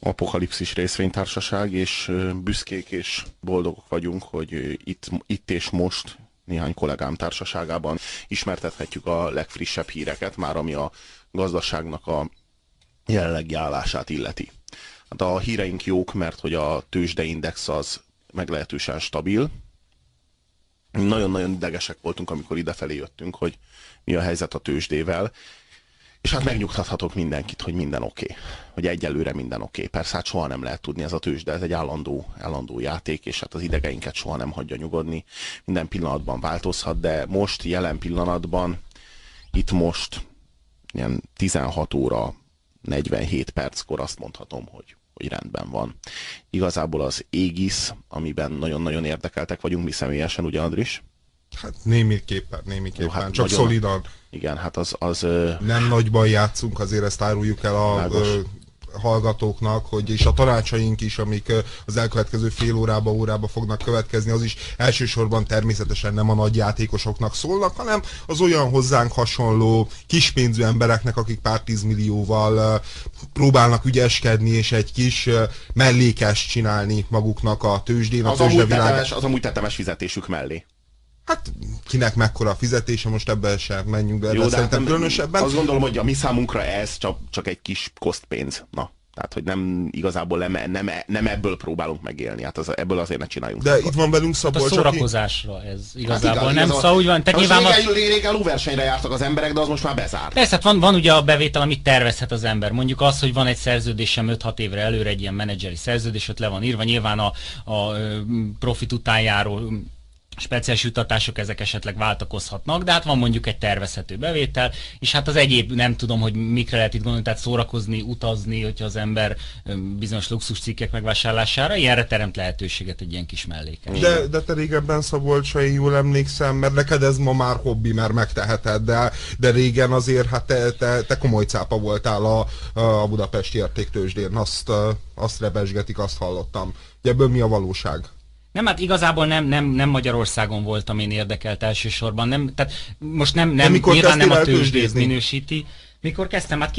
Apokalipszis részvénytársaság, és büszkék és boldogok vagyunk, hogy itt és most néhány kollégám társaságában ismertethetjük a legfrissebb híreket, már ami a gazdaságnak a jelenlegi állását illeti. Hát a híreink jók, mert hogy a tőzsdeindex az meglehetősen stabil. Nagyon-nagyon idegesek voltunk, amikor idefelé jöttünk, hogy mi a helyzet a tőzsdével. És hát megnyugtathatok mindenkit, hogy minden oké. Hogy egyelőre minden oké. Persze hát soha nem lehet tudni, ez a tőzsde, ez egy állandó játék, és hát az idegeinket soha nem hagyja nyugodni. Minden pillanatban változhat, de most, jelen pillanatban, itt most, ilyen 16 óra 47 perckor azt mondhatom, hogy rendben van. Igazából az Aegis, amiben nagyon-nagyon érdekeltek vagyunk mi személyesen, ugye Andris? Hát némiképpen, jó, hát csak nagyon, szolidan. Igen, hát az nem nagyban játszunk, azért ezt áruljuk el a hallgatóknak, hogy és a tanácsaink is, amik az elkövetkező fél órába fognak következni, az is elsősorban természetesen nem a nagy játékosoknak szólnak, hanem az olyan hozzánk hasonló kispénzű embereknek, akik pár 10 millióval próbálnak ügyeskedni, és egy kis mellékest csinálni maguknak a tőzsdén, az amúgy tetemes fizetésük mellé. Hát kinek mekkora a fizetése, most ebben sem menjünk be, de szerintem különösebben. Azt gondolom, hogy a mi számunkra ez csak egy kis kosztpénz. Na, tehát, hogy nem igazából nem ebből próbálunk megélni. Hát ebből azért ne csináljunk. De itt van velünk Szabolcs, a szórakozásra ez igazából hát nem. Szóval úgy van. Régen lóversenyre jártak az emberek, de az most már bezárt. Persze, hát van ugye a bevétel, amit tervezhet az ember. Mondjuk az, hogy van egy szerződésem 5-6 évre előre, egy ilyen menedzseri szerződés, ott le van írva. Nyilván a profit után járó speciális juttatások ezek esetleg váltakozhatnak, de hát van mondjuk egy tervezhető bevétel, és hát az egyéb nem tudom, hogy mikre lehet itt gondolni, tehát szórakozni, utazni, hogyha az ember bizonyos luxuscikkek megvásárlására, ilyenre teremt lehetőséget egy ilyen kis mellékes. De te régebben, Szabolcs, ha én jól emlékszem, mert neked ez ma már hobbi, mert megteheted, de régen azért hát te komoly cápa voltál a budapesti értéktőzsdén, azt rebesgetik, azt hallottam. Ugye ebből mi a valóság? Nem, hát igazából nem Magyarországon voltam én érdekelt elsősorban, tehát most nyilván nem a tőzsdét minősíti. Mikor kezdtem? Hát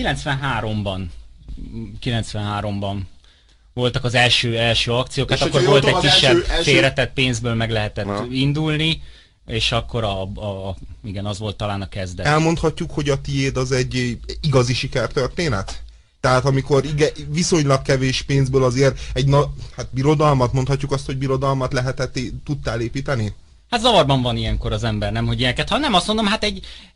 93-ban voltak az első akciók, hát akkor volt egy kisebb félretett pénzből meg lehetett indulni, és akkor igen, az volt talán a kezdet. Elmondhatjuk, hogy a tiéd az egy igazi sikertörténet? Tehát amikor viszonylag kevés pénzből azért hát birodalmat, mondhatjuk azt, hogy birodalmat tudtál építeni? Hát zavarban van ilyenkor az ember, nem, hogy ilyeneket. Ha nem, azt mondom, hát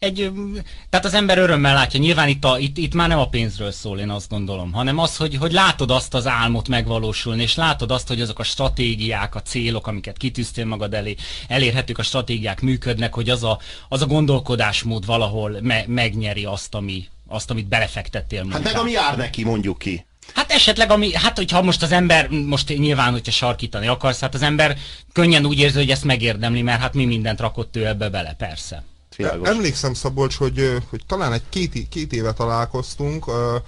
tehát az ember örömmel látja. Nyilván itt már nem a pénzről szól, én azt gondolom, hanem az, hogy látod azt az álmot megvalósulni, és látod azt, hogy azok a stratégiák, a célok, amiket kitűztél magad elé, elérhetők, a stratégiák működnek, hogy az a gondolkodásmód valahol megnyeri azt, amit belefektettél munkába. Hát meg ami jár neki, mondjuk ki. Hát esetleg, hogyha most az ember, most nyilván, hogyha sarkítani akarsz, hát az ember könnyen úgy érzi, hogy ezt megérdemli, mert hát mi mindent rakott ő ebbe bele, persze. Emlékszem, Szabolcs, hogy talán egy két éve találkoztunk,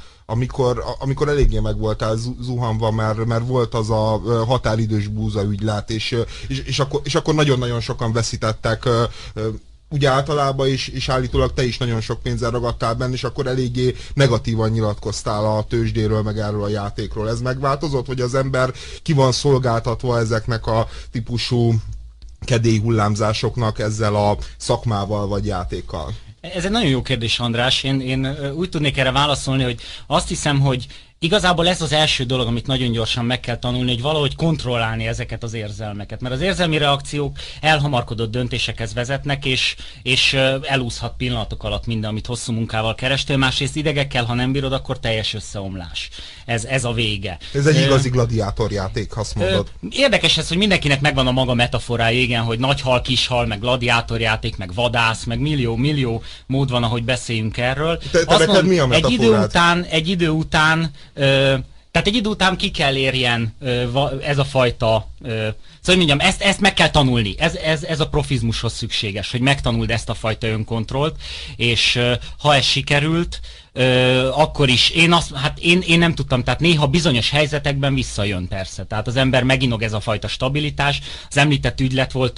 amikor eléggé meg voltál zuhanva, mert volt az a határidős búzaügylát, és akkor nagyon-nagyon sokan veszítettek, ugye általában és állítólag te is nagyon sok pénzzel ragadtál benne, és akkor eléggé negatívan nyilatkoztál a tőzsdéről, meg erről a játékról. Ez megváltozott, hogy az ember ki van szolgáltatva ezeknek a típusú kedélyhullámzásoknak ezzel a szakmával vagy játékkal? Ez egy nagyon jó kérdés, András. Én úgy tudnék erre válaszolni, hogy azt hiszem, hogy igazából ez az első dolog, amit nagyon gyorsan meg kell tanulni, hogy valahogy kontrollálni ezeket az érzelmeket. Mert az érzelmi reakciók elhamarkodott döntésekhez vezetnek, és elúszhat pillanatok alatt minden, amit hosszú munkával kerestél. Másrészt idegekkel, ha nem bírod, akkor teljes összeomlás. Ez a vége. Ez egy igazi gladiátorjáték, azt mondod. Érdekes ez, hogy mindenkinek megvan a maga metaforája, igen, hogy nagy hal, kis hal, meg gladiátorjáték, meg vadász, meg millió mód van, ahogy beszéljünk erről. Neked mi a metaforád? Egy idő után tehát egy idő után ki kell érjen ez a fajta, szóval mondjam, ezt meg kell tanulni, ez a profizmushoz szükséges, hogy megtanuld ezt a fajta önkontrollt, és ha ez sikerült, akkor is én nem tudtam, tehát néha bizonyos helyzetekben visszajön persze, tehát az ember meginog ez a fajta stabilitás, az említett ügylet volt,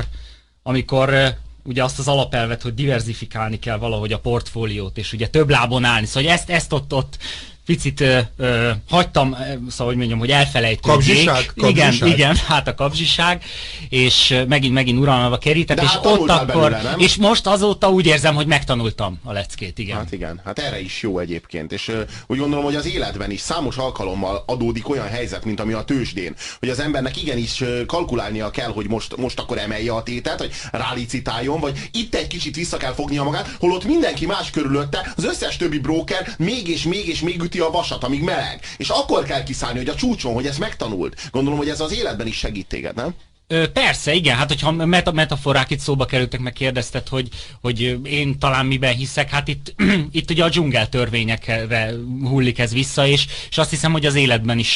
amikor ugye azt az alapelvet, hogy diverzifikálni kell valahogy a portfóliót, és ugye több lábon állni, szóval ezt ott picit hagytam, szóval hogy mondjam, hogy elfelejtődjék. Kapzsiság? Igen, hát a kapzsiság, és megint uralmába kerített, és hát ott akkor, belőle, és most azóta úgy érzem, hogy megtanultam a leckét, igen. Hát igen, hát erre is jó egyébként, és úgy gondolom, hogy az életben is számos alkalommal adódik olyan helyzet, mint ami a tőzsdén, hogy az embernek igenis kalkulálnia kell, hogy most akkor emelje a tétet, hogy rálicitáljon, vagy itt egy kicsit vissza kell fognia magát, holott mindenki más körülötte, az összes többi broker még és még üti a vasat, amíg meleg. És akkor kell kiszállni, hogy a csúcson, hogy ezt megtanuld. Gondolom, hogy ez az életben is segít téged, nem? Persze, igen, hát hogyha metaforák itt szóba kerültek, meg kérdezted, hogy én talán miben hiszek, hát itt ugye a dzsungel törvényekre hullik ez vissza, és azt hiszem, hogy az életben is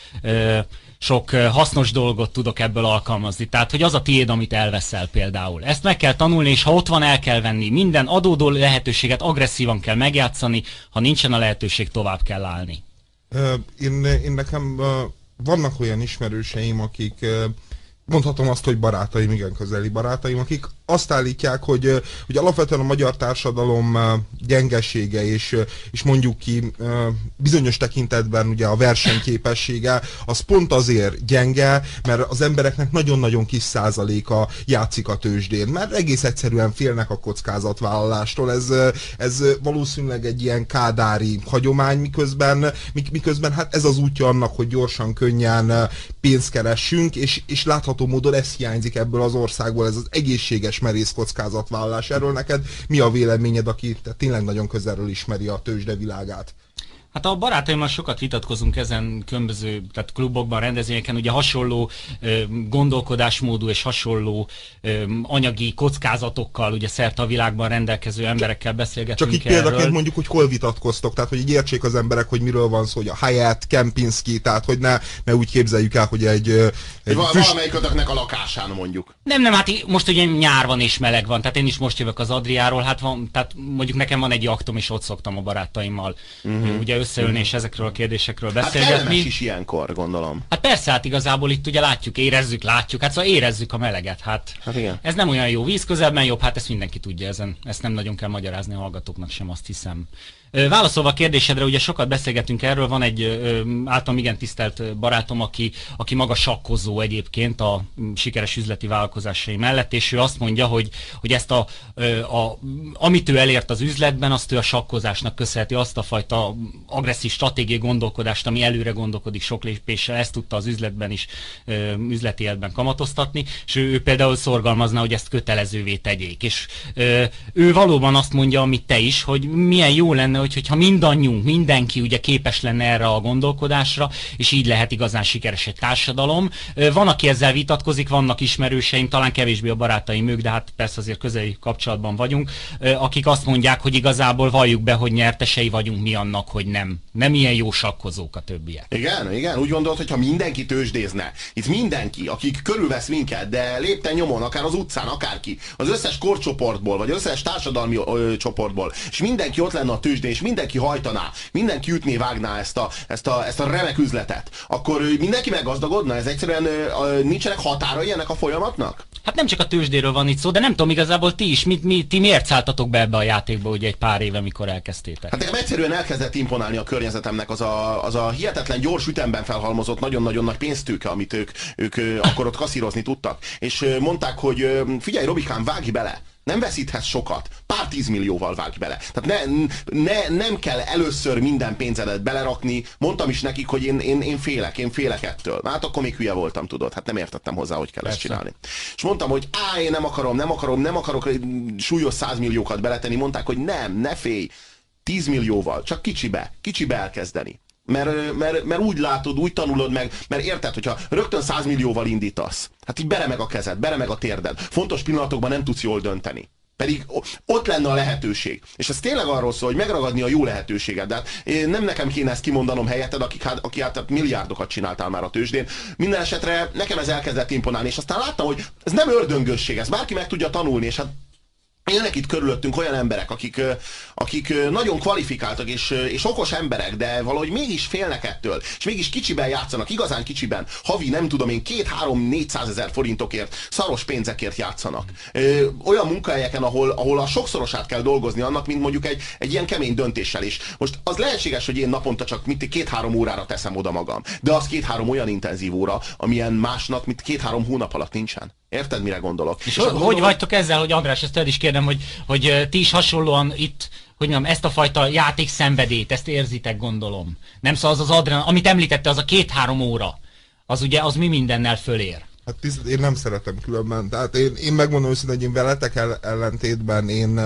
sok hasznos dolgot tudok ebből alkalmazni. Tehát, hogy az a tiéd, amit elveszel például. Ezt meg kell tanulni, és ha ott van, el kell venni. Minden adódó lehetőséget agresszívan kell megjátszani, ha nincsen a lehetőség, tovább kell állni. Én nekem vannak olyan ismerőseim, akik mondhatom azt, hogy barátaim, igen, közeli barátaim, akik azt állítják, hogy alapvetően a magyar társadalom gyengesége és mondjuk ki bizonyos tekintetben ugye a versenyképessége, az pont azért gyenge, mert az embereknek nagyon-nagyon kis százaléka játszik a tőzsdén, mert egész egyszerűen félnek a kockázatvállalástól. Ez valószínűleg egy ilyen kádári hagyomány, miközben hát ez az útja annak, hogy gyorsan, könnyen pénzt keressünk, és látható módon ez hiányzik ebből az országból, ez az egészséges merész kockázatvállalás. Erről neked mi a véleményed, aki tényleg nagyon közelről ismeri a tőzsde világát? Hát a barátaimmal sokat vitatkozunk ezen különböző, tehát klubokban, rendezvényeken, ugye hasonló gondolkodásmódú és hasonló anyagi kockázatokkal, ugye szerte a világban rendelkező emberekkel beszélgetünk. Csak így példaként mondjuk, hogy hol vitatkoztok, tehát hogy így értsék az emberek, hogy miről van szó, hogy a Hyatt, Kempinski, tehát hogy ne úgy képzeljük el, hogy egy valamelyikötöknek a lakásán mondjuk. Nem, hát most ugye nyár van és meleg van, tehát én is most jövök az Adriáról, hát van, tehát mondjuk nekem van egy jaktom, és ott szoktam a barátaimmal ugye összeülni és ezekről a kérdésekről beszélgetni. Hát kellemes is ilyenkor, gondolom. Hát persze, hát igazából itt ugye látjuk, látjuk, hát szóval érezzük a meleget, hát igen. Ez nem olyan jó, víz közelben jobb, hát ezt mindenki tudja ezt nem nagyon kell magyarázni a hallgatóknak sem, azt hiszem. Válaszolva a kérdésedre, ugye sokat beszélgetünk erről, van egy általam igen tisztelt barátom, aki maga sakkozó egyébként a sikeres üzleti vállalkozásai mellett, és ő azt mondja, hogy ezt amit ő elért az üzletben, azt ő a sakkozásnak köszönheti, azt a fajta agresszív stratégiai gondolkodást, ami előre gondolkodik sok lépéssel, ezt tudta az üzletben is, üzleti életben kamatoztatni, és ő például szorgalmazna, hogy ezt kötelezővé tegyék. És ő valóban azt mondja, amit te is, hogy milyen jó lenne, hogyha mindenki ugye képes lenne erre a gondolkodásra, és így lehet igazán sikeres egy társadalom. Van, aki ezzel vitatkozik, vannak ismerőseim, talán kevésbé a barátaim ők, de hát persze azért közeli kapcsolatban vagyunk, akik azt mondják, hogy igazából valljuk be, hogy nyertesei vagyunk mi annak, hogy nem ilyen jó sakkozók a többiek. Igen, úgy gondolod, hogyha mindenki tőzsdézne, itt mindenki, akik körülvesz minket, de lépten nyomon, akár az utcán, akárki, az összes korcsoportból, vagy az összes társadalmi csoportból, és mindenki ott lenne a tőzsdén, és mindenki hajtaná, mindenki ütné, vágná ezt a remek üzletet, akkor mindenki meggazdagodna? Ez egyszerűen nincsenek határai ennek a folyamatnak? Hát nem csak a tőzsdéről van itt szó, de nem tudom igazából ti is, ti miért szálltatok be ebbe a játékba ugye egy pár éve, mikor elkezdtétek? Hát nekem egyszerűen elkezdett imponálni a környezetemnek az a hihetetlen gyors ütemben felhalmozott nagyon-nagyon nagy pénztőke, amit ők akkor ott kasszírozni tudtak. És mondták, hogy figyelj Robikám, vágj bele! Nem veszíthetsz sokat, pár 10 millióval vágj bele. Tehát nem kell először minden pénzedet belerakni. Mondtam is nekik, hogy én félek ettől. Hát akkor még hülye voltam, tudod. Hát nem értettem hozzá, hogy kell ezt csinálni. És mondtam, hogy én nem akarok súlyos 100 milliókat beletenni. Mondták, hogy ne félj, 10 millióval, csak kicsibe elkezdeni. Mert úgy látod, úgy tanulod meg, mert érted, hogyha rögtön 100 millióval indítasz, hát így beremeg a kezed, beremeg a térded. Fontos pillanatokban nem tudsz jól dönteni. Pedig ott lenne a lehetőség. És ez tényleg arról szól, hogy megragadni a jó lehetőséget. De hát nem nekem kéne ezt kimondanom helyetted, aki hát milliárdokat csináltál már a tőzsdén. Minden esetre nekem ez elkezdett imponálni, és aztán láttam, hogy ez nem ördöngösség, ez bárki meg tudja tanulni, és hát élnek itt körülöttünk olyan emberek, akik nagyon kvalifikáltak és okos emberek, de valahogy mégis félnek ettől, és mégis kicsiben játszanak, igazán kicsiben, havi nem tudom én 2-3-400 ezer forintokért, szaros pénzekért játszanak. Olyan munkahelyeken, ahol a sokszorosát kell dolgozni annak, mint mondjuk egy ilyen kemény döntéssel is. Most az lehetséges, hogy én naponta csak 2-3 órára teszem oda magam, de az 2-3 olyan intenzív óra, amilyen másnak, mint 2-3 hónap alatt nincsen. Érted, mire gondolok? És hogy vagytok ezzel, hogy András, ezt is kérdem, hogy ti is hasonlóan itt, hogy mondjam, ezt a fajta játékszenvedélyt, ezt érzitek, gondolom. Nem szóval az adrenalin, amit említette, az a 2-3 óra, az ugye, az mi mindennel fölér. Hát én nem szeretem különben. Tehát én megmondom őszintén, hogy én veletek ellentétben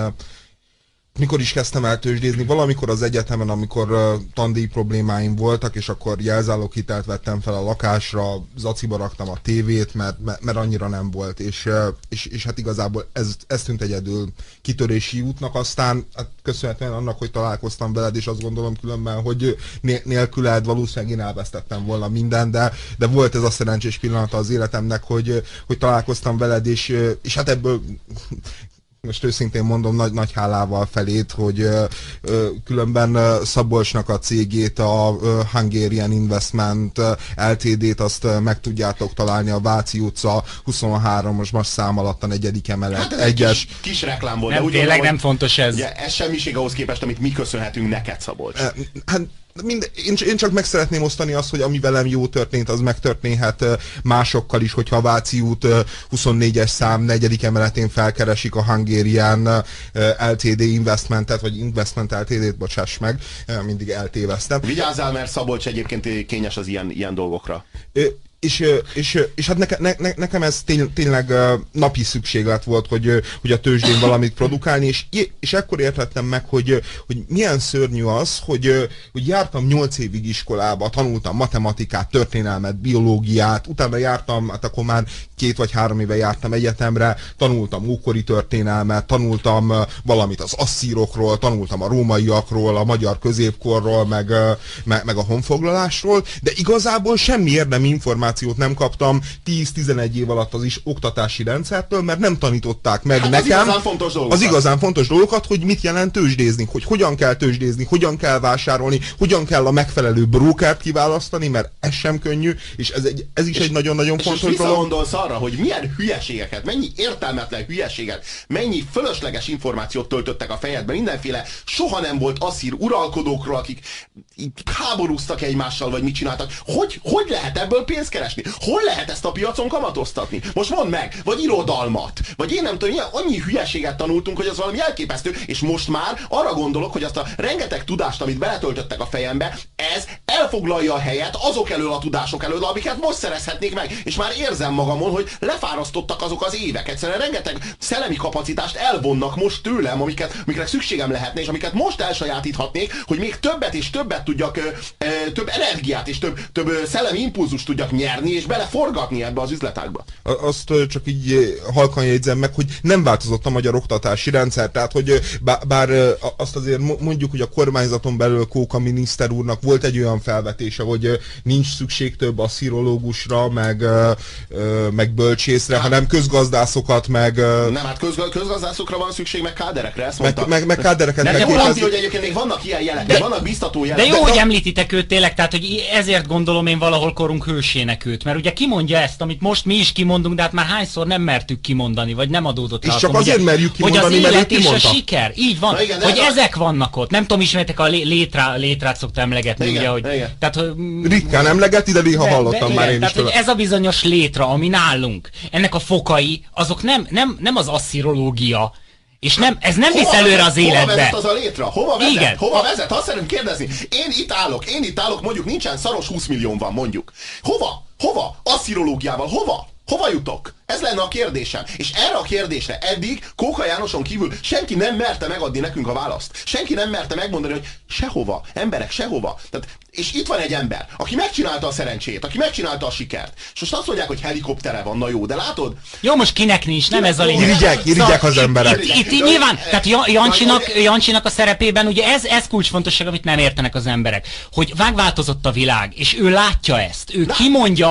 mikor is kezdtem el tőzsdézni, valamikor az egyetemen, amikor tandíj problémáim voltak, és akkor jelzáloghitelt vettem fel a lakásra, zaciba raktam a tévét, mert annyira nem volt, és hát igazából ez tűnt egyedül kitörési útnak, aztán hát köszönhetően annak, hogy találkoztam veled, és azt gondolom különben, hogy nélküled valószínűleg én elvesztettem volna mindent, de volt ez a szerencsés pillanata az életemnek, hogy találkoztam veled, és hát ebből most őszintén mondom nagy hálával felét, hogy különben Szabolcsnak a cégét, a Hungarian Investment Ltd-t azt meg tudjátok találni a Váci utca 23-as mas szám alatt a 4. emelet. Hát egyes kis reklám volt. Nem, de tényleg nem fontos ez. Ugye, ez semmiség ahhoz képest, amit mi köszönhetünk neked, Szabolcs. Hát én csak meg szeretném osztani azt, hogy ami velem jó történt, az megtörténhet másokkal is, hogyha a Váci út 24-es szám 4. emeletén felkeresik a Hungarian Ltd Investmentet, vagy Investment Ltd-t, bocsáss meg, mindig eltéveztem. Vigyázzál, mert Szabolcs egyébként kényes az ilyen dolgokra. És hát nekem ez tényleg napi szükséglet volt, hogy a tőzsdén valamit produkálni, és ekkor értettem meg, hogy milyen szörnyű az, hogy jártam 8 évig iskolába, tanultam matematikát, történelmet, biológiát, utána jártam, hát akkor már 2 vagy 3 éve jártam egyetemre, tanultam ókori történelmet, tanultam valamit az asszírokról, tanultam a rómaiakról, a magyar középkorról, meg a honfoglalásról, de igazából semmi érdemi információt nem kaptam 10-11 év alatt az oktatási rendszertől, mert nem tanították meg nekem az igazán fontos dolgokat, hogy mit jelent tőzsdézni, hogy hogyan kell tőzsdézni, hogyan kell vásárolni, hogyan kell a megfelelő brókert kiválasztani, mert ez sem könnyű, és ez is egy nagyon-nagyon fontos dolog. És visszagondolsz arra, hogy milyen hülyeségeket, mennyi értelmetlen hülyeséget, mennyi fölösleges információt töltöttek a fejedbe, mindenféle soha nem volt asszír uralkodókról, akik háborúztak egymással, vagy mit csináltak. Hogy lehet ebből pénzt keresni? Hol lehet ezt a piacon kamatoztatni? Most mondd meg, vagy irodalmat, vagy én nem tudom, annyi hülyeséget tanultunk, hogy az valami elképesztő, és most már arra gondolok, hogy azt a rengeteg tudást, amit beletöltöttek a fejembe, ez elfoglalja a helyet azok elől a tudások elől, amiket most szerezhetnék meg, és már érzem magamon, hogy lefárasztottak azok az évek. Egyszerűen rengeteg szellemi kapacitást elvonnak most tőlem, amikre szükségem lehetne, és amiket most elsajátíthatnék, hogy még többet és többet tudjak, több energiát és több szellemi impulzust tudjak nyerni, és beleforgatni ebbe az üzletágba. Azt csak így halkan jegyzem meg, hogy nem változott a magyar oktatási rendszer, tehát hogy bár azt azért mondjuk, hogy a kormányzaton belül Kóka miniszter úrnak volt egy olyan felvetése, hogy nincs szükség több asszirológusra, meg bölcsészre, hanem közgazdászokat, meg... Nem, hát közgazdászokra van szükség, meg káderekre, ezt mondta. Meg kádereket kell képezni. Hogy egyébként még vannak ilyen jelek, vannak biztató jelek. De jó, hogy említitek őt tényleg, tehát hogy ezért gondolom én valahol korunk hősének őt, mert ugye kimondja ezt, amit most mi is kimondunk, de hát már hányszor nem mertük kimondani, vagy nem adódott rá. És csak azért merjük kimondani, hogy az élet és a siker, így van, igen, hogy ezek vannak ott. Nem tudom, ismertek a létrát szokta emlegetni, igen, ugye, hogy... Igen. Tehát, ritkán emlegeti, de néha hallottam már én is tőle. Ez a bizonyos létra, ami nálunk, ennek a fokai, azok nem az asszirológia, és ez nem visz előre az életbe. Hova vezet az a létra? Hova vezet? Igen. Hova vezet? Azt szeretném kérdezni. Én itt állok, mondjuk nincsen, szaros 20 millió van, mondjuk. Hova? Asszirológiával, hova jutok? Ez lenne a kérdésem. És erre a kérdésre eddig Kóka Jánoson kívül senki nem merte megadni nekünk a választ. Senki nem merte megmondani, hogy sehova, emberek, sehova. Tehát, és itt van egy ember, aki megcsinálta a szerencsét, aki megcsinálta a sikert. És most azt mondják, hogy helikoptere van, na jó, de látod? Jó, most kinek nincs, nem ez a lényeg. Irigyek az emberek. Itt nyilván, tehát Jancsinak a szerepében ugye ez kulcsfontosság, amit nem értenek az emberek. Hogy megváltozott a világ, és ő látja ezt. Ő kimondja azt,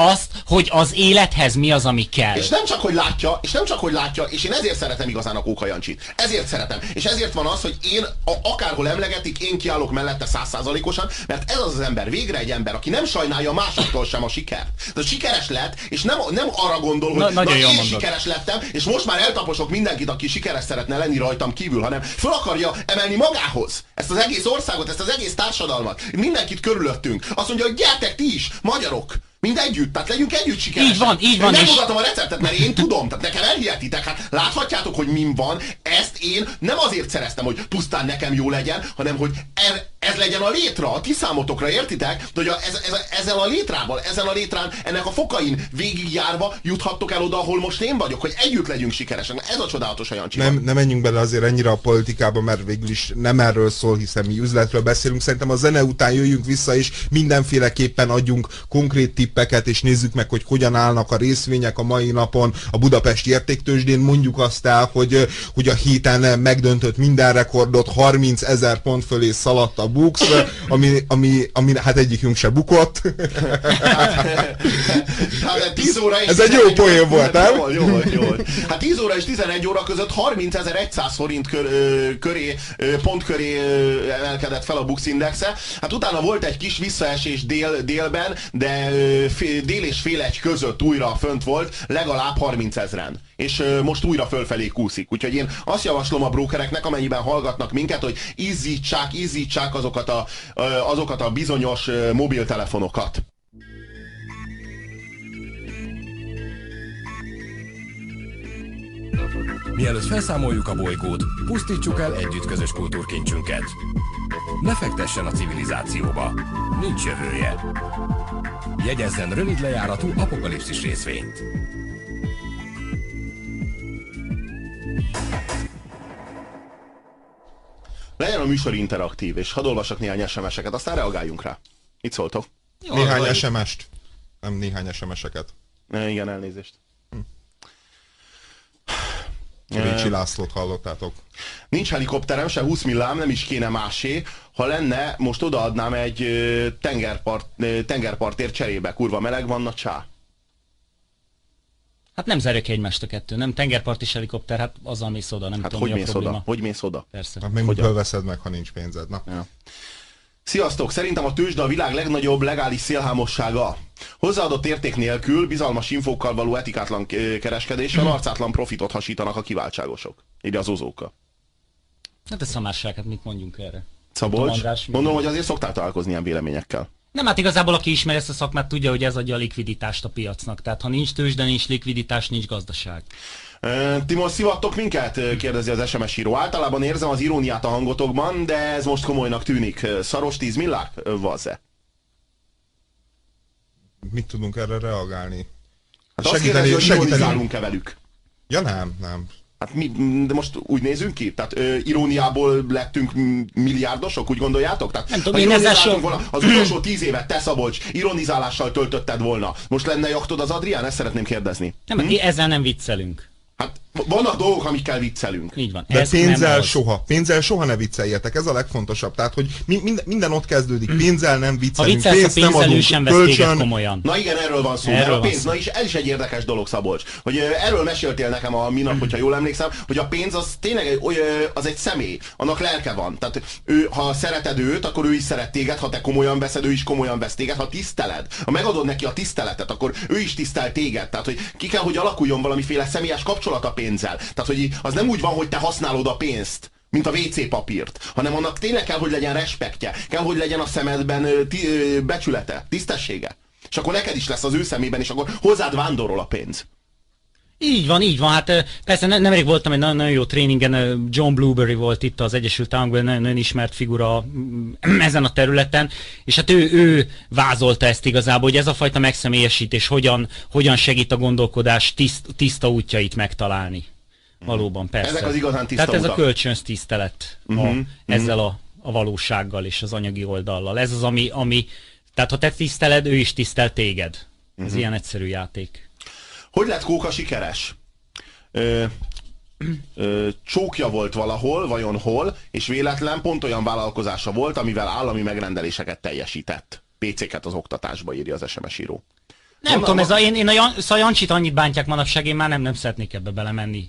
hogy az élethez mi az, ami kell. És nem csak, hogy látja, és én ezért szeretem igazán a Kóka Jancsit. Ezért szeretem. És ezért van az, hogy én, akárhol emlegetik, én kiállok mellette 100%-osan, mert ez az ember, végre egy ember, aki nem sajnálja másoktól sem a sikert. De sikeres lett, és nem arra gondol, hogy na én mondod. Sikeres lettem, és most már eltaposok mindenkit, aki sikeres szeretne lenni rajtam kívül, hanem föl akarja emelni magához ezt az egész országot, ezt az egész társadalmat, mindenkit körülöttünk. Azt mondja, hogy gyertek ti is, magyarok! Mind együtt, tehát legyünk együtt sikeresek. Így van. Én megmutatom a receptet, mert én tudom, tehát nekem elhihetitek, hát láthatjátok, hogy min van, ezt én nem azért szereztem, hogy pusztán nekem jó legyen, hanem hogy ez legyen a létra, a ti számotokra, értitek? De hogy ezen a létrán, ennek a fokain végigjárva juthattok el oda, ahol most én vagyok, hogy együtt legyünk sikeresek. Ez a csodálatos a Jancsiban. Nem menjünk bele azért ennyire a politikába, mert végül is nem erről szól, hiszen mi üzletről beszélünk. Szerintem a zene után jöjjünk vissza, és mindenféleképpen adjunk konkrét tippeket, és nézzük meg, hogy hogyan állnak a részvények a mai napon a budapesti értéktőzsdén. Mondjuk azt el, hogy a héten megdöntött minden rekordot, 30 000 pont fölé szaladt a Bux, ami hát egyikünk se bukott. Hát 10 óra és ez egy jó poén volt, nem? Jó. Hát 10 óra és 11 óra között 30.100 forint pont köré emelkedett fel a Bux indexe. Hát utána volt egy kis visszaesés délben, de dél és fél egy között újra fönt volt, legalább 30 000-en. És most újra fölfelé kúszik. Úgyhogy én azt javaslom a brókereknek, amennyiben hallgatnak minket, hogy izzítsák azokat a bizonyos mobiltelefonokat. Mielőtt felszámoljuk a bolygót, pusztítsuk el együtt közös kultúrkincsünket. Ne fektessen a civilizációba. Nincs jövője. Jegyezzen rövid lejáratú apokalipszis részvényt. Legyen a műsor interaktív, és hadd olvassak néhány SMS-eket, aztán reagáljunk rá. Mit szóltok? Néhány SMS-t. Nem néhány SMS-eket. Igen, elnézést. Récsi Lászlót hallottátok. Nincs helikopterem, se 20 millám, nem is kéne másé. Ha lenne, most odaadnám egy tengerpartért cserébe. Kurva meleg van, na csá. Hát nem zárja ki egymást a kettő, nem? Tengerpart és helikopter, hát azzal mész oda, nem tudom, mi a probléma. Hogy mész oda? Persze. Hát még miből veszed meg, ha nincs pénzed, na. Ja. Sziasztok! Szerintem a tőzsde a világ legnagyobb legális szélhámossága. Hozzáadott érték nélkül, bizalmas infókkal való etikátlan kereskedéssel arcátlan profitot hasítanak a kiváltságosok. Ide az ozóka. Hát ez szamárság, hát mit mondjunk erre? Szabolcs, mondom, hogy azért szoktál találkozni ilyen véleményekkel. Nem, hát igazából aki ismeri ezt a szakmát, tudja, hogy ez adja a likviditást a piacnak. Tehát ha nincs tőzsde, nincs likviditás, nincs gazdaság. Ti most szivattok minket? Kérdezi az SMS író. Általában érzem az iróniát a hangotokban, de ez most komolynak tűnik. Szaros 10 millák? Vaze. Mit tudunk erre reagálni? Hát azt kérdezi, hogy ironizálunk-e velük? Ja nem. Hát de most úgy nézünk ki? Tehát iróniából lettünk milliárdosok, úgy gondoljátok? Tehát, nem tudom, én ezzel volna, az utolsó 10 évet, te Szabolcs, ironizálással töltötted volna. Most lenne jachtod az Adrián? Ezt szeretném kérdezni. Nem, ezzel nem viccelünk. Hát vannak dolgok, amikkel viccelünk. Így van. De pénzzel soha ne vicceljetek, ez a legfontosabb. Tehát, hogy minden ott kezdődik, pénzzel nem viccelünk, pénzt nem adunk, kölcsön. Komolyan. Na igen, erről van szó. A pénz, na is, ez is egy érdekes dolog, Szabolcs. Hogy erről meséltél nekem a minap, hogyha jól emlékszem, hogy a pénz az tényleg az egy személy, annak lelke van. Tehát ha szereted őt, akkor ő is szeret téged, ha te komolyan veszed, ő is komolyan vesz téged, ha tiszteled, ha megadod neki a tiszteletet, akkor ő is tisztel téged. Tehát, hogy ki kell, hogy alakuljon valamiféle személyes kapcsolat a pénzzel. Tehát, hogy az nem úgy van, hogy te használod a pénzt, mint a WC papírt, hanem annak tényleg kell, hogy legyen respektje, kell, hogy legyen a szemedben becsülete, tisztessége. És akkor neked is lesz az ő szemében, és akkor hozzád vándorol a pénz. Így van, hát persze nemrég voltam egy nagyon jó tréningen, John Blueberry volt itt az Egyesült Államokban, nagyon ismert figura ezen a területen, és hát ő vázolta ezt igazából, hogy ez a fajta megszemélyesítés hogyan segít a gondolkodás tiszta útjait megtalálni. Valóban, persze. Ezek az igazán tiszta Tehát ez utak. a kölcsönös tisztelet ezzel a valósággal és az anyagi oldallal. Ez az, ami tehát ha te tiszteled, ő is tisztel téged. Ez ilyen egyszerű játék. Hogy lett Kóka sikeres? Csókja volt valahol, vajon hol, és véletlen pont olyan vállalkozása volt, amivel állami megrendeléseket teljesített. PC-ket az oktatásba, írja az SMS író. Nem tudom, szóval Jancsit annyit bántják manapság, én már nem szeretnék ebbe belemenni.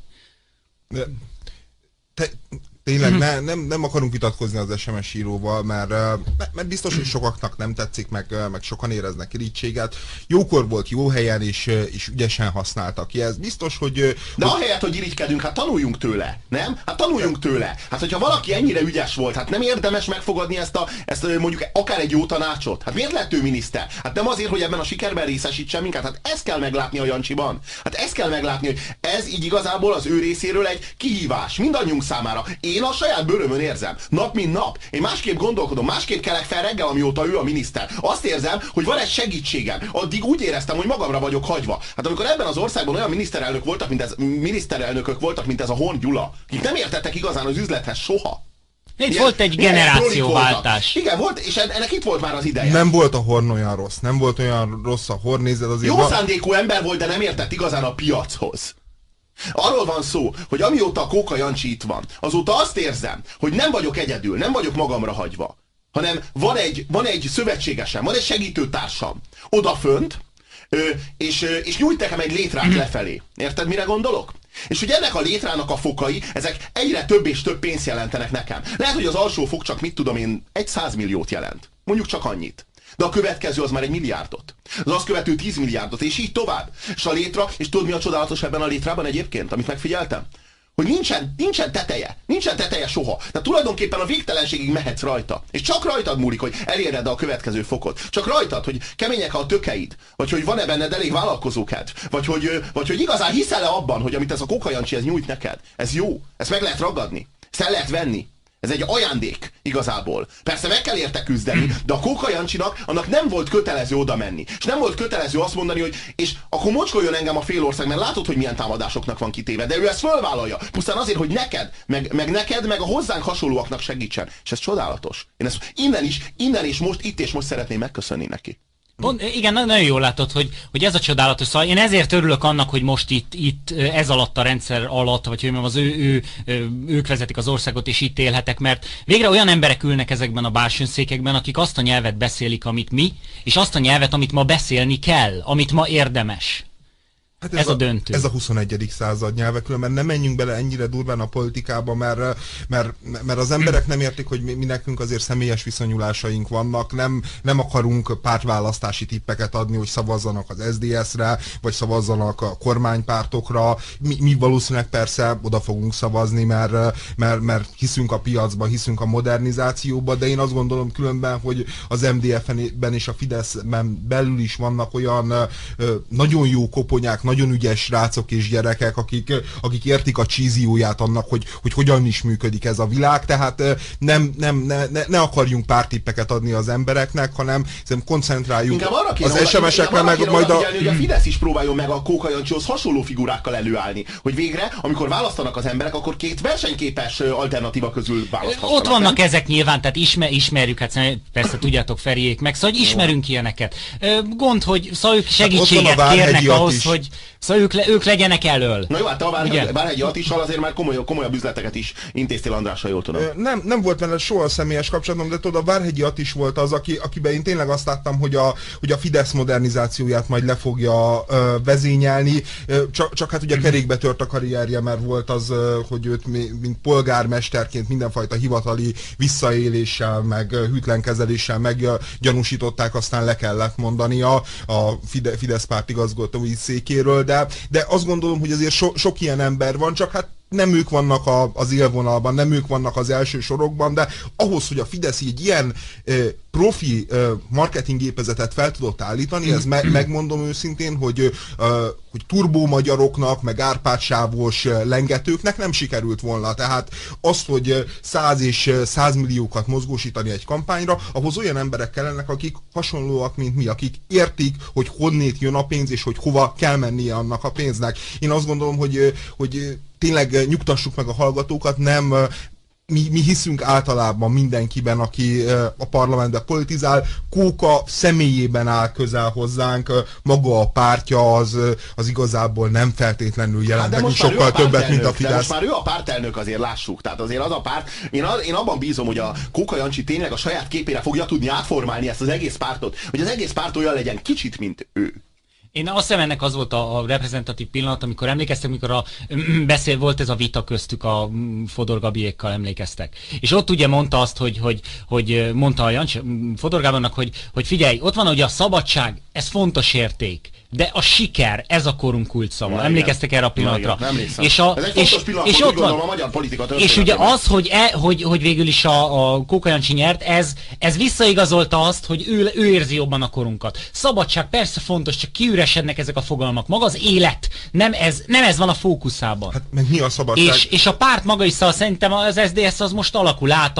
Tényleg nem akarunk vitatkozni az SMS íróval, mert biztos, hogy sokaknak nem tetszik, meg sokan éreznek irítséget. Jókor volt jó helyen, és ügyesen használta ki. Ez biztos, hogy... De ahelyett, hogy irigykedünk, hát tanuljunk tőle, nem? Hát tanuljunk tőle. Hát, hogyha valaki ennyire ügyes volt, hát nem érdemes megfogadni ezt mondjuk akár egy jó tanácsot? Hát miért lett ő miniszter? Hát nem azért, hogy ebben a sikerben részesítsen minket? Hát ezt kell meglátni a Jancsiban. Hát ezt kell meglátni, hogy ez így igazából az ő részéről egy kihívás mindannyiunk számára. Én a saját bőrömön érzem, nap mint nap. Én másképp gondolkodom, másképp kelek fel reggel, amióta ő a miniszter. Azt érzem, hogy van egy segítségem. Addig úgy éreztem, hogy magamra vagyok hagyva. Hát amikor ebben az országban olyan miniszterelnökök voltak, mint ez a Horn Gyula, akik nem értettek igazán az üzlethez soha. Itt volt egy generációváltás. Igen, volt, és ennek itt volt már az ideje. Nem volt a Horn olyan rossz, nem volt olyan rossz a Horn, nézed azért... Jó szándékú ember volt, de nem értett igazán a piachoz. Arról van szó, hogy amióta a Kóka Jancsi itt van, azóta azt érzem, hogy nem vagyok egyedül, nem vagyok magamra hagyva, hanem van egy szövetségesem, van egy segítőtársam odafönt, és nyújt nekem egy létrát lefelé. Érted, mire gondolok? És hogy ennek a létrának a fokai, ezek egyre több és több pénzt jelentenek nekem. Lehet, hogy az alsó fok csak, mit tudom én, 100 milliót jelent. Mondjuk csak annyit. De a következő az már 1 milliárdot. Az azt követő 10 milliárdot, és így tovább. És a létra, és tudod mi a csodálatos ebben a létrában egyébként, amit megfigyeltem? Hogy nincsen teteje. Nincsen teteje soha. Tehát tulajdonképpen a végtelenségig mehetsz rajta. És csak rajtad múlik, hogy eléred a következő fokot. Csak rajtad, hogy kemények a tökeid. Vagy hogy van-e benned elég vállalkozókedv. Vagy hogy igazán hiszel-e abban, hogy amit ez a Kóka Jancsi ez nyújt neked. Ez jó. Ezt meg lehet ragadni. Ezt el lehet venni. Ez egy ajándék igazából. Persze meg kell érte küzdeni, de a Kóka Jancsinak annak nem volt kötelező oda menni. És nem volt kötelező azt mondani, hogy és akkor mocskoljon engem a félország, mert látod, hogy milyen támadásoknak van kitéve. De ő ezt fölvállalja. Pusztán azért, hogy neked, meg a hozzánk hasonlóaknak segítsen. És ez csodálatos. Én ezt innen és most, itt és most szeretném megköszönni neki. Igen, nagyon jól látod, hogy ez a csodálatos. Szóval én ezért örülök annak, hogy most itt ez alatt a rendszer alatt, vagy hogy mondjam, ők vezetik az országot, és itt élhetek, mert végre olyan emberek ülnek ezekben a bársonyszékekben, akik azt a nyelvet beszélik, amit mi, és azt a nyelvet, amit ma beszélni kell, amit ma érdemes. Hát ez a döntő. Ez a 21. század nyelve, különben nem menjünk bele ennyire durván a politikába, mert az emberek nem értik, hogy mi nekünk azért személyes viszonyulásaink vannak, nem akarunk pártválasztási tippeket adni, hogy szavazzanak az SZDSZ-re, vagy szavazzanak a kormánypártokra. Mi valószínűleg persze oda fogunk szavazni, mert hiszünk a piacba, hiszünk a modernizációba, de én azt gondolom különben, hogy az MDF-ben és a Fideszben belül is vannak olyan nagyon jó koponyák, nagyon ügyes srácok és gyerekek, akik értik a csízióját annak, hogy hogyan is működik ez a világ, tehát ne akarjunk pártippeket adni az embereknek, hanem koncentráljunk az SMS-ekre, meg majd a... hogy a Fidesz is próbáljon meg a Kóka Jancsihoz hasonló figurákkal előállni, hogy végre, amikor választanak az emberek, akkor két versenyképes alternatíva közül választhassanak. Ott vannak ezek nyilván, tehát ismerjük, hát persze tudjátok Feriék meg, szóval ismerünk ilyeneket. Gond, hogy szóval ők segítséget kérnek ahhoz, hogy szóval ők legyenek elől. Na jó, hát te a Várhegyi Attissal azért már komolyabb üzleteket is intéztél, Andrással, jól tudom. Nem volt vele soha személyes kapcsolatom, de tudod, a Várhegyi Attis volt az, akiben én tényleg azt láttam, hogy a Fidesz modernizációját majd le fogja vezényelni. Csak hát ugye kerékbe tört a karrierje, mert volt az, hogy őt mint polgármesterként mindenfajta hivatali visszaéléssel, meg hűtlenkezeléssel meggyanúsították, aztán le kellett mondania a Fidesz párt igazgatói székéről, de azt gondolom, hogy azért sok ilyen ember van, csak hát nem ők vannak az élvonalban, nem ők vannak az első sorokban, de ahhoz, hogy a Fidesz így ilyen profi marketinggépezetet fel tudott állítani, ez megmondom őszintén, hogy turbómagyaroknak, meg árpádsávos lengetőknek nem sikerült volna. Tehát azt, hogy 100 és 100 milliókat mozgósítani egy kampányra, ahhoz olyan emberek kellenek, akik hasonlóak, mint mi, akik értik, hogy honnét jön a pénz, és hogy hova kell mennie annak a pénznek. Én azt gondolom, hogy tényleg nyugtassuk meg a hallgatókat, nem mi hiszünk általában mindenkiben, aki a parlamentben politizál, Kóka személyében áll közel hozzánk, maga a pártja az igazából nem feltétlenül jelent nekünk sokkal többet, mint a Fidesz. De most már ő a pártelnök, azért lássuk, tehát azért az a párt, én abban bízom, hogy a Kóka Jancsi tényleg a saját képére fogja tudni átformálni ezt az egész pártot, hogy az egész párt olyan legyen kicsit, mint ő. Én azt hiszem, ennek az volt a reprezentatív pillanat, amikor emlékeztek, amikor volt ez a vita köztük a Fodor Gabiékkal, emlékeztek. És ott ugye mondta azt, hogy mondta a Jancsi Fodor Gábornak, hogy figyelj, ott van ugye a szabadság, ez fontos érték, de a siker, ez a korunk kulcsszava. Emlékeztek erre a pillanatra? És ez egy fontos pillanat, és ott van a magyar politika és ugye az, hogy végül is a Kóka Jancsi nyert, ez visszaigazolta azt, hogy ő érzi jobban a korunkat. Szabadság persze fontos, csak kiüresednek ezek a fogalmak. Maga az élet, nem ez van a fókuszában. Hát meg mi a szabadság? És a párt maga is, szóval szerintem az SZDSZ az most alakul át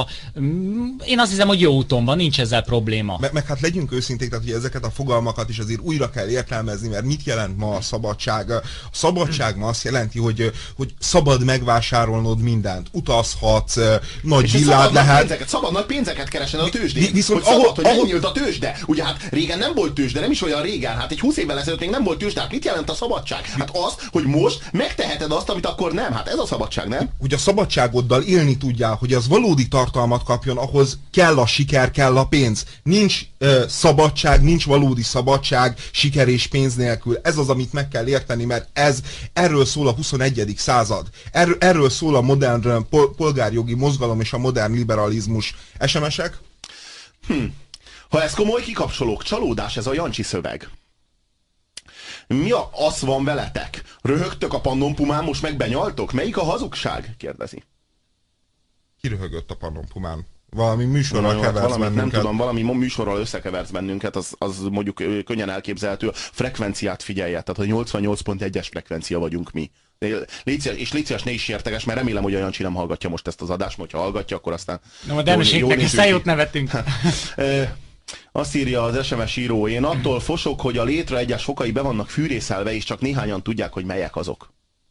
én azt hiszem, hogy jó úton van, nincs ezzel probléma. Meg hát legyünk őszinték, tehát hogy ezeket a fogalmakat is azért újra kell értelmezni, mert mit jelent ma a szabadság? A szabadság ma azt jelenti, hogy szabad megvásárolnod mindent. Utazhatsz, nagy villád lehet. Szabad nagy pénzeket keresni a tőzsdén. Viszont hogy megnyílt a tőzsde. Ugye hát régen nem volt tőzsde, nem is olyan régen. Hát egy 20 évvel ezelőtt még nem volt tőzsde. Hát mit jelent a szabadság? Hát az, hogy most megteheted azt, amit akkor nem. Hát ez a szabadság, nem? Hogy a szabadságoddal élni tudjál, hogy az valódi tartalmat kapjon, ahhoz kell a siker, kell a pénz. Nincs szabadság, nincs valódi szabadság, siker és pénz nélkül. Ez az, amit meg kell érteni, mert erről szól a 21. század. Erről szól a modern polgárjogi mozgalom és a modern liberalizmus. SMS-ek? Ha ez komoly kikapcsolók, csalódás ez a Jancsi szöveg. Mi az van veletek? Röhögtök a Pannonpumán, most meg benyaltok? Melyik a hazugság? Kérdezi. Ki röhögött a Pannonpumán? Valami műsorral keversz bennünket. Nem tudom, valami műsorral összekeversz bennünket, az mondjuk könnyen elképzelhető. A frekvenciát figyelje, tehát a 88.1-es frekvencia vagyunk mi. Légy szíves, ne is érteges, mert remélem, hogy a Jancsi nem hallgatja most ezt az adást, hogyha hallgatja, akkor aztán... Na, modernségnek is jót nevetünk. Azt írja az SMS író, én attól fosok, hogy a létre egyes fokai be vannak fűrészelve, és csak néhányan tudják, hogy melyek azok.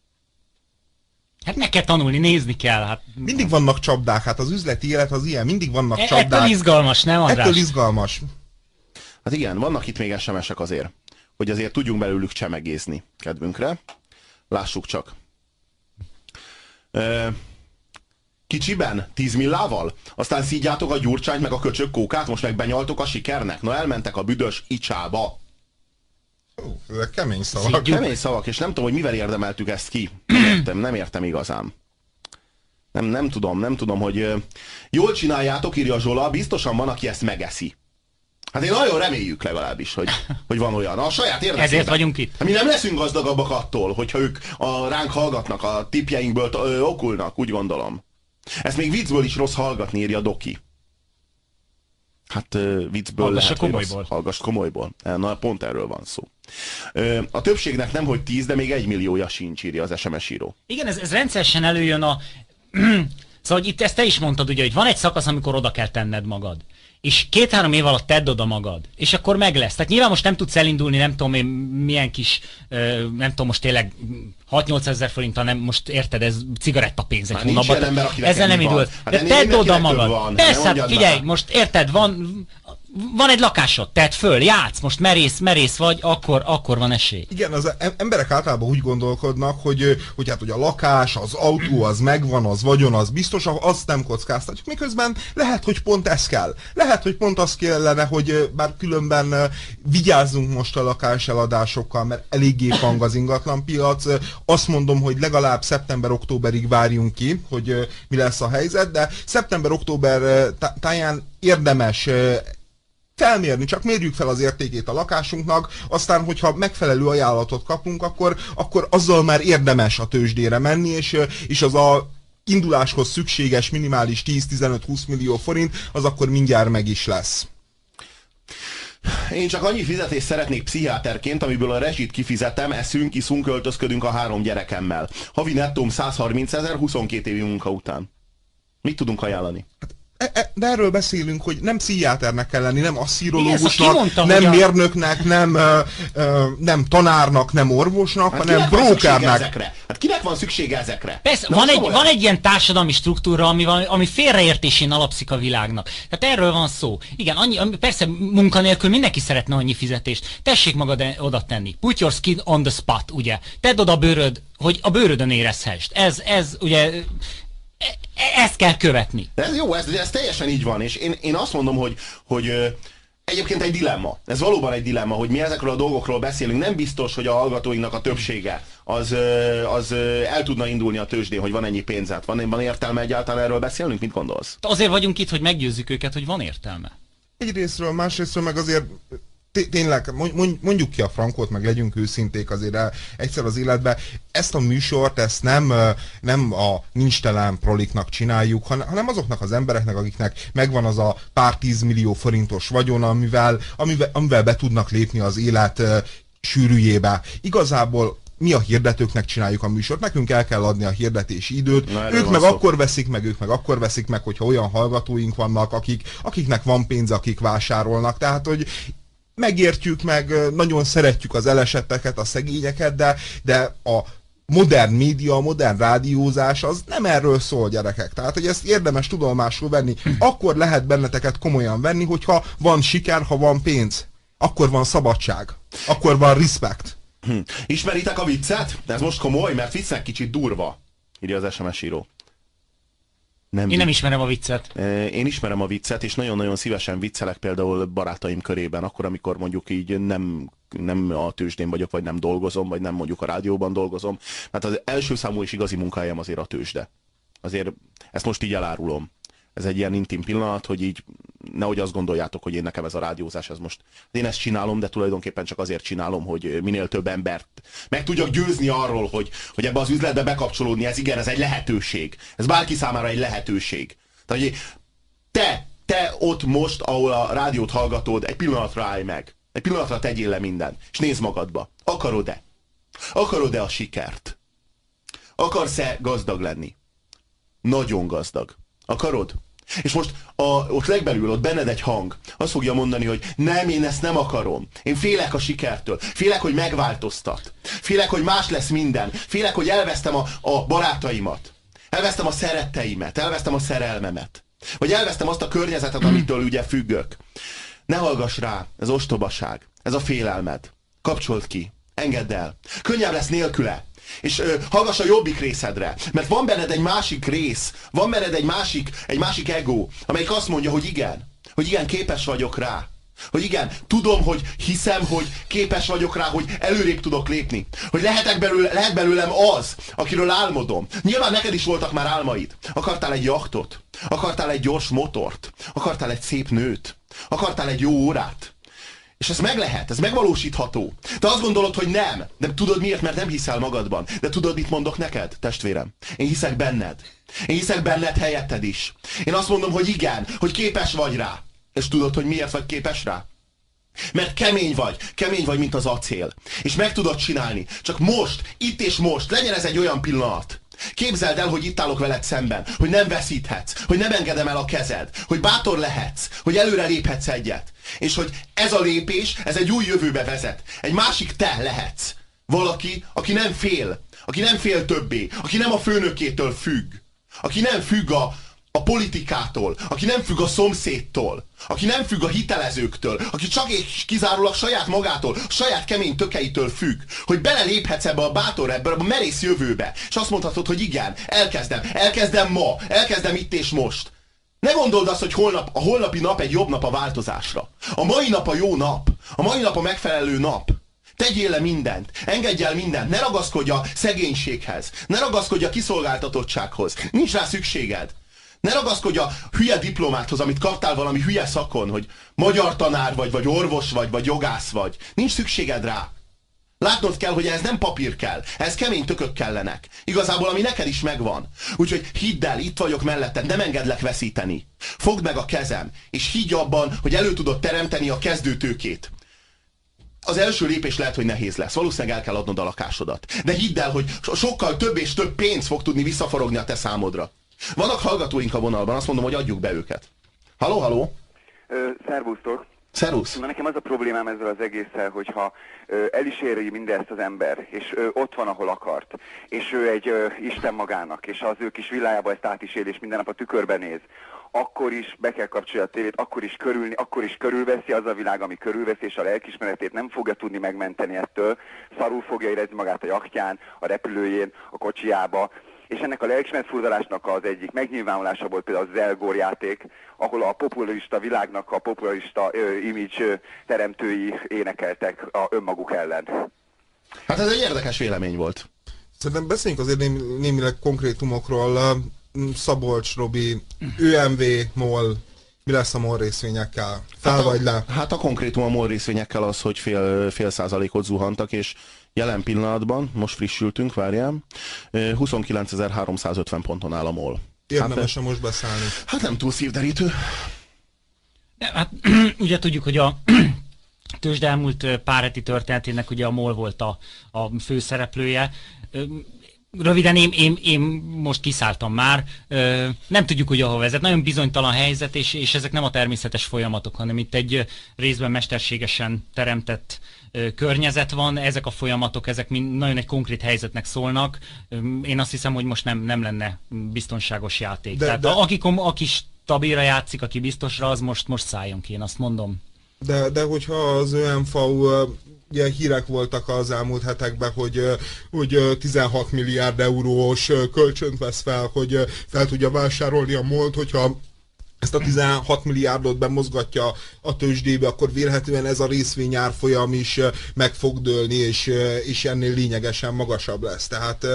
Hát meg kell tanulni, nézni kell. Hát... Mindig vannak csapdák, hát az üzleti élet az ilyen, mindig vannak csapdák. Ettől izgalmas, nem András? Ettől izgalmas. Hát igen, vannak itt még SMS-ek azért, hogy azért tudjunk belőlük csemegézni kedvünkre. Lássuk csak. Kicsiben, 10 millával? Aztán szígyátok a Gyurcsányt meg a köcsög Kókát, most meg benyaltok a sikernek? Na elmentek a büdös icsába. Ezek kemény szavak. Kemény szavak, és nem tudom, hogy mivel érdemeltük ezt ki. Nem értem igazán. Nem tudom, hogy jól csináljátok, írja Zsola, biztosan van, aki ezt megeszi. Hát én nagyon reméljük legalábbis, hogy van olyan. A saját érdekében. Ezért vagyunk itt. Hát mi nem leszünk gazdagabbak attól, hogyha ők ránk hallgatnak, a tippjeinkből okulnak, úgy gondolom. Ezt még viccből is rossz hallgatni, írja Doki. Hát viccből lehet, hallgass komolyból. Na, pont erről van szó. A többségnek nem, hogy 10, de még 1 milliója sincs, írja az SMS író. Igen, ez rendszeresen előjön a... Szóval hogy itt ezt te is mondtad, ugye, hogy van egy szakasz, amikor oda kell tenned magad. És 2-3 év alatt tedd oda magad, és akkor meg lesz. Tehát nyilván most nem tudsz elindulni, nem tudom én milyen kis, nem tudom most tényleg 6-8 ezer forint, hanem most érted, ez cigarettapénz egy hónapban. Ezzel nem indul. De tedd oda magad. Persze, hát figyelj, most érted, van egy lakásod, tedd föl, játsz, most merész vagy, akkor van esély. Igen, az emberek általában úgy gondolkodnak, hogy a lakás, az autó, az megvan, az vagyon, az biztos, azt nem kockáztatjuk. Miközben lehet, hogy pont ez kell. Lehet, hogy pont az kellene, hogy bár különben vigyázzunk most a lakáseladásokkal, mert eléggé pang az ingatlanpiac. Azt mondom, hogy legalább szeptember-októberig várjunk ki, hogy mi lesz a helyzet, de szeptember-október táján érdemes felmérni, csak mérjük fel az értékét a lakásunknak, aztán, hogyha megfelelő ajánlatot kapunk, akkor azzal már érdemes a tőzsdére menni, és az a induláshoz szükséges minimális 10-15-20 millió forint, az akkor mindjárt meg is lesz. Én csak annyi fizetést szeretnék pszichiáterként, amiből a rezsit kifizetem, eszünk, iszunk, költözködünk a 3 gyerekemmel. Havi nettóm 130 000, 22 évi munka után. Mit tudunk ajánlani? De erről beszélünk, hogy nem pszichiáternek kell lenni, nem asszírológusnak, nem mérnöknek, nem tanárnak, nem orvosnak, hát hanem brókernek. Hát kinek van szüksége ezekre? Persze, van egy ilyen társadalmi struktúra, ami félreértésén alapszik a világnak. Tehát erről van szó. Igen, persze munkanélkül mindenki szeretne annyi fizetést. Tessék magad oda tenni. Put your skin on the spot, ugye. Tedd oda a bőröd, hogy a bőrödön érezhessd. Ez ugye... Ezt kell követni. De ez jó, ez teljesen így van, és én azt mondom, hogy egyébként egy dilemma. Ez valóban egy dilemma, hogy mi ezekről a dolgokról beszélünk. Nem biztos, hogy a hallgatóinknak a többsége az el tudna indulni a tőzsdén, hogy van ennyi pénzet. Van értelme egyáltalán erről beszélnünk? Mit gondolsz? Azért vagyunk itt, hogy meggyőzzük őket, hogy van értelme. Egyrésztről, másrésztről meg azért tényleg mondjuk ki a frankot, meg legyünk őszinték azért egyszer az életben. Ezt a műsort, ezt nem a nincstelen proliknak csináljuk, hanem azoknak az embereknek, akiknek megvan az a pár 10 millió forintos vagyon, amivel be tudnak lépni az élet sűrűjébe. Igazából mi a hirdetőknek csináljuk a műsort, nekünk el kell adni a hirdetési időt, ők meg akkor veszik meg, hogyha olyan hallgatóink vannak, akiknek van pénz, akik vásárolnak, tehát hogy megértjük, meg nagyon szeretjük az elesetteket, a szegényeket, de a modern média, a modern rádiózás az nem erről szól, gyerekek. Tehát, hogy ezt érdemes tudomásul venni. Akkor lehet benneteket komolyan venni, hogyha van siker, ha van pénz. Akkor van szabadság. Akkor van respect. Ismeritek a viccet? De ez most komoly, mert viccnek kicsit durva, írja az SMS író. Én nem ismerem a viccet. Én ismerem a viccet, és nagyon-nagyon szívesen viccelek például barátaim körében, akkor, amikor mondjuk így nem a tőzsdén vagyok, vagy nem dolgozom, vagy nem mondjuk a rádióban dolgozom. Mert az első számú és igazi munkahelyem azért a tőzsde. Azért ezt most így elárulom. Ez egy ilyen intim pillanat, hogy így nehogy azt gondoljátok, hogy én nekem ez a rádiózás, ez most... Én ezt csinálom, de tulajdonképpen csak azért csinálom, hogy minél több embert meg tudjak győzni arról, hogy ebbe az üzletbe bekapcsolódni, ez igen, ez egy lehetőség. Ez bárki számára egy lehetőség. Tehát, hogy te ott most, ahol a rádiót hallgatod, egy pillanatra állj meg. Egy pillanatra tegyél le mindent, és nézd magadba. Akarod-e? Akarod-e a sikert? Akarsz-e gazdag lenni? Nagyon gazdag. Akarod? És most ott legbelül, ott benned egy hang, azt fogja mondani, hogy nem, én ezt nem akarom. Én félek a sikertől. Félek, hogy megváltoztat. Félek, hogy más lesz minden. Félek, hogy elvesztem a barátaimat. Elvesztem a szeretteimet. Elvesztem a szerelmemet. Vagy elvesztem azt a környezetet, amitől ugye függök. Ne hallgass rá, ez ostobaság. Ez a félelmed. Kapcsold ki. Engedd el. Könnyebb lesz nélküle. És hallgass a jobbik részedre, mert van benned egy másik rész, van benned egy másik ego, amelyik azt mondja, hogy igen, képes vagyok rá. Hogy igen, tudom, hogy hiszem, hogy képes vagyok rá, hogy előrébb tudok lépni. Hogy lehet belőlem az, akiről álmodom. Nyilván neked is voltak már álmaid. Akartál egy jachtot, akartál egy gyors motort, akartál egy szép nőt, akartál egy jó órát. És ez meg lehet, ez megvalósítható. Te azt gondolod, hogy nem. De tudod miért? Mert nem hiszel magadban. De tudod, mit mondok neked, testvérem? Én hiszek benned. Én hiszek benned helyetted is. Én azt mondom, hogy igen, hogy képes vagy rá. És tudod, hogy miért vagy képes rá? Mert kemény vagy, mint az acél. És meg tudod csinálni. Csak most, itt és most, legyen ez egy olyan pillanat. Képzeld el, hogy itt állok veled szemben, hogy nem veszíthetsz, hogy nem engedem el a kezed, hogy bátor lehetsz, hogy előre léphetsz egyet. És hogy ez a lépés, ez egy új jövőbe vezet. Egy másik te lehetsz. Valaki, aki nem fél többé, aki nem a főnökétől függ, aki nem függ a politikától, aki nem függ a szomszédtól, aki nem függ a hitelezőktől, aki csak és kizárólag saját magától, saját kemény tökeitől függ, hogy beleléphetsz ebbe a bátor, ebbe a merész jövőbe, és azt mondhatod, hogy igen, elkezdem ma, elkezdem itt és most. Ne gondold azt, hogy a holnapi nap egy jobb nap a változásra. A mai nap a jó nap, a mai nap a megfelelő nap. Tegyél le mindent, engedj el mindent, ne ragaszkodj a szegénységhez, ne ragaszkodj a kiszolgáltatottsághoz, nincs rá szükséged. Ne ragaszkodj a hülye diplomáthoz, amit kaptál valami hülye szakon, hogy magyar tanár vagy orvos vagy jogász vagy. Nincs szükséged rá. Látnod kell, hogy ez nem papír kell, ez kemény tökök kellenek. Igazából, ami neked is megvan. Úgyhogy hidd el, itt vagyok melletted, nem engedlek veszíteni. Fogd meg a kezem, és higgy abban, hogy elő tudod teremteni a kezdőtőkét. Az első lépés lehet, hogy nehéz lesz. Valószínűleg el kell adnod a lakásodat. De hidd el, hogy sokkal több és több pénz fog tudni visszaforogni a te számodra. Vannak hallgatóink a vonalban, azt mondom, hogy adjuk be őket. Halló? Szervusztok! Szervusz! Na, nekem az a problémám ezzel az egésszel, hogyha el is éri mindezt az ember, és ott van, ahol akart, és ő egy Isten magának, és az ő kis villájába ezt át is él, és minden nap a tükörbe néz, akkor is be kell kapcsolja a tévét, akkor is körülveszi az a világ, ami körülveszi, és a lelkiismeretét nem fogja tudni megmenteni ettől, szarul fogja érezni magát a jachtján, a repülőjén, a kocsijába, És ennek a lelkismeretfurdalásnak az egyik megnyilvánulása volt például az Elgor játék, ahol a populista világnak a populista image teremtői énekeltek önmaguk ellen. Hát ez egy érdekes vélemény volt. Szerintem beszéljünk azért némileg konkrétumokról. Szabolcs, Robi, ÖMV, MOL, mi lesz a MOL részvényekkel? Fel vagy le? Hát a konkrétum a MOL részvényekkel az, hogy fél százalékot zuhantak, és jelen pillanatban, most frissültünk, várjál, 29.350 ponton áll a MOL. Érdemes most beszállni. Hát nem túl szívderítő. Hát ugye tudjuk, hogy a tőzsde elmúlt pár heti történetének ugye a MOL volt a főszereplője. Röviden én most kiszálltam már, nem tudjuk, hogy ahol vezet. Nagyon bizonytalan helyzet, és ezek nem a természetes folyamatok, hanem itt egy részben mesterségesen teremtett környezet van. Ezek a folyamatok, ezek nagyon egy konkrét helyzetnek szólnak. Én azt hiszem, hogy most nem lenne biztonságos játék. Tehát aki stabilra játszik, aki biztosra, az most szálljon ki, én azt mondom. De hogyha az ÖMV ugye hírek voltak az elmúlt hetekben, hogy 16 milliárd eurós kölcsönt vesz fel, hogy fel tudja vásárolni a MOL-t, hogyha ezt a 16 milliárdot bemozgatja a tőzsdébe, akkor vélhetően ez a részvény árfolyam is meg fog dőlni, és ennél lényegesen magasabb lesz. Tehát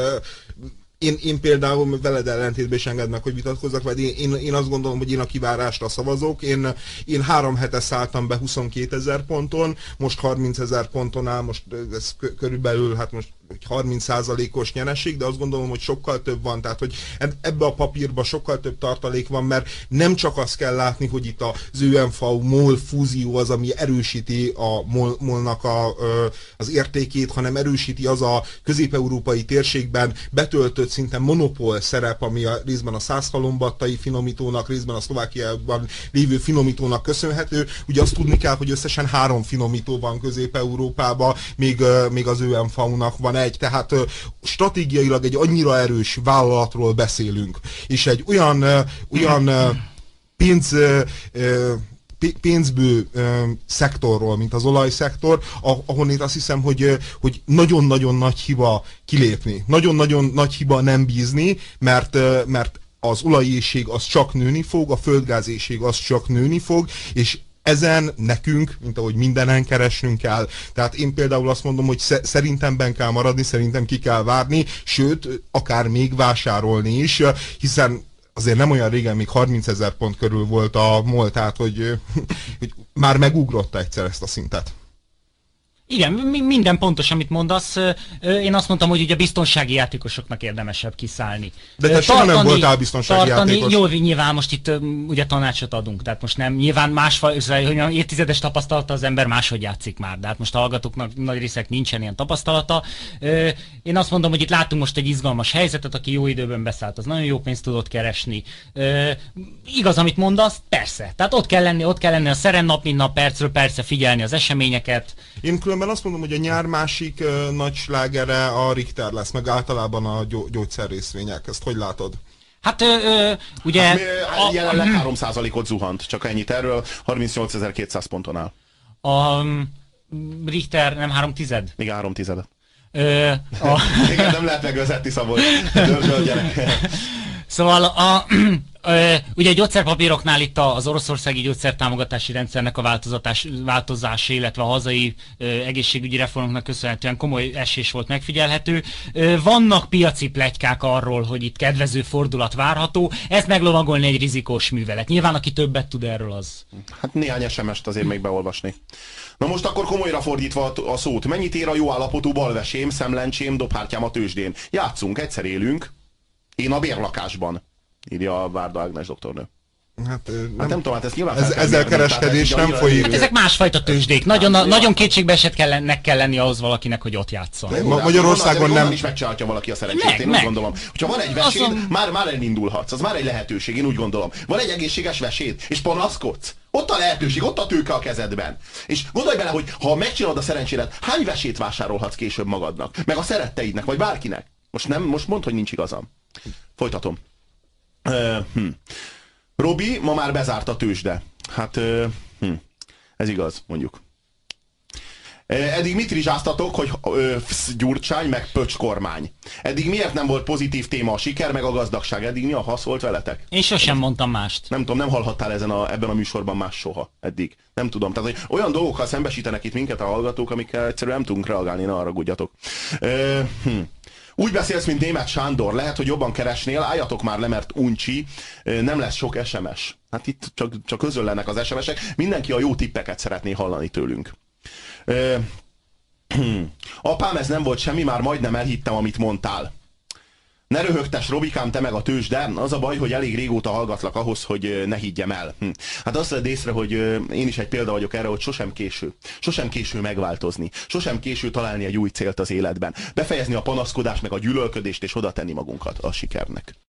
én például veled ellentétben is engedd meg, hogy vitatkozzak, vagy én azt gondolom, hogy én a kivárásra szavazok. Én 3 hete szálltam be 22 000 ponton, most 30 000 ponton áll, most ez körülbelül, hát most 30%-os nyereség, de azt gondolom, hogy sokkal több van, tehát hogy ebbe a papírba sokkal több tartalék van, mert nem csak azt kell látni, hogy itt az ÖMV-MOL fúzió az, ami erősíti a MOL-nak az értékét, hanem erősíti az a közép-európai térségben betöltött szinte monopól szerep, ami a részben a szászhalombattai finomítónak, részben a Szlovákiában lévő finomítónak köszönhető. Ugye azt tudni kell, hogy összesen 3 finomító van Közép-Európában, még az ÖMV-nak van egy, tehát stratégiailag egy annyira erős vállalatról beszélünk, és egy olyan pénzbő szektorról, mint az olajszektor, ahonnét azt hiszem, hogy nagyon-nagyon nagy hiba kilépni. Nagyon-nagyon nagy hiba nem bízni, mert az olajéhség az csak nőni fog, a földgázéhség az csak nőni fog, és ezen nekünk, mint ahogy mindenen keresnünk kell. Tehát én például azt mondom, hogy szerintem benn kell maradni, szerintem ki kell várni, sőt, akár még vásárolni is, hiszen azért nem olyan régen, még 30 000 pont körül volt a MOL, tehát hogy már megugrotta egyszer ezt a szintet. Igen, minden pontos, amit mondasz. Én azt mondtam, hogy ugye biztonsági játékosoknak érdemesebb kiszállni. De te soha nem voltál biztonsági játékos. Jó, nyilván most itt ugye tanácsot adunk, tehát most nem, nyilván hogy évtizedes tapasztalata az ember máshogy játszik már, de hát most a hallgatóknak nagy részek nincsen ilyen tapasztalata. Én azt mondom, hogy itt látunk most egy izgalmas helyzetet, aki jó időben beszállt, az nagyon jó pénzt tudott keresni. Igaz, amit mondasz, persze. Tehát ott kell lenni a szeren nap, mint nap, percről percre figyelni az eseményeket. Én különben azt mondom, hogy a nyár másik nagy slágere a Richter lesz, meg általában a gyógyszerrészvények. Ezt hogy látod? Hát ugye... Hát, jelenleg 3%-ot zuhant, csak ennyit erről, 38.200 ponton áll. A Richter nem 3/10? Igen, 3/10. Igen, nem lehet megvezetni, Szabolcs. Szóval ugye a gyógyszerpapíroknál itt az oroszországi gyógyszertámogatási rendszernek a változása, illetve a hazai egészségügyi reformoknak köszönhetően komoly esés volt megfigyelhető. Vannak piaci pletykák arról, hogy itt kedvező fordulat várható. Ezt meglovagolni egy rizikós művelet. Nyilván aki többet tud erről az. Hát néhány SMS-t azért még beolvasni. Na most akkor komolyra fordítva a szót. Mennyit ér a jó állapotú balvesém, szemlencsém, dobhártyám a tőzsdén? Játszunk, egyszer élünk. Én a bérlakásban, írja a Várda Ágnes doktornő. Hát nem tudom, hát ezt nyilván ezzel kereskedés nem folyik. Hát ezek másfajta tőzsdék. Nagyon kétségbeesett kell lenni ahhoz valakinek, hogy ott játszon. Magyarországon nem is megcsinálhatja valaki a szerencsét, én úgy gondolom. Hogyha van egy veséd, már elindulhatsz, az már egy lehetőség, én úgy gondolom. Van egy egészséges veséd, és panaszkodsz. Ott a lehetőség, ott a tőke a kezedben. És gondolj bele, hogy ha megcsinálod a szerencsédet, hány vesét vásárolhatsz később magadnak? Meg a szeretteidnek, vagy bárkinek? Most mondd, hogy nincs igazam. Folytatom. Robi, ma már bezárt a tőzsde. Hát, ez igaz, mondjuk. Eddig mit rizsáztatok, hogy Gyurcsány meg Pöcs kormány? Eddig miért nem volt pozitív téma a siker meg a gazdagság? Eddig mi a hasz volt veletek? Én sosem mondtam mást. Nem tudom, nem hallhattál ebben a műsorban más soha eddig. Nem tudom. Tehát, hogy olyan dolgokkal szembesítenek itt minket a hallgatók, amikkel egyszerűen nem tudunk reagálni, ne haragudjatok. Úgy beszélsz, mint Németh Sándor. Lehet, hogy jobban keresnél, álljatok már le, mert uncsi, nem lesz sok SMS. Hát itt csak közöllenek az SMS-ek. Mindenki a jó tippeket szeretné hallani tőlünk. Apám, ez nem volt semmi, már majdnem elhittem, amit mondtál. Ne röhögtes, Robikám, te meg a tőzsde. Az a baj, hogy elég régóta hallgatlak ahhoz, hogy ne higgyem el. Hát azt vedd észre, hogy én is egy példa vagyok erre, hogy sosem késő. Sosem késő megváltozni. Sosem késő találni egy új célt az életben. Befejezni a panaszkodást, meg a gyűlölködést, és oda tenni magunkat a sikernek.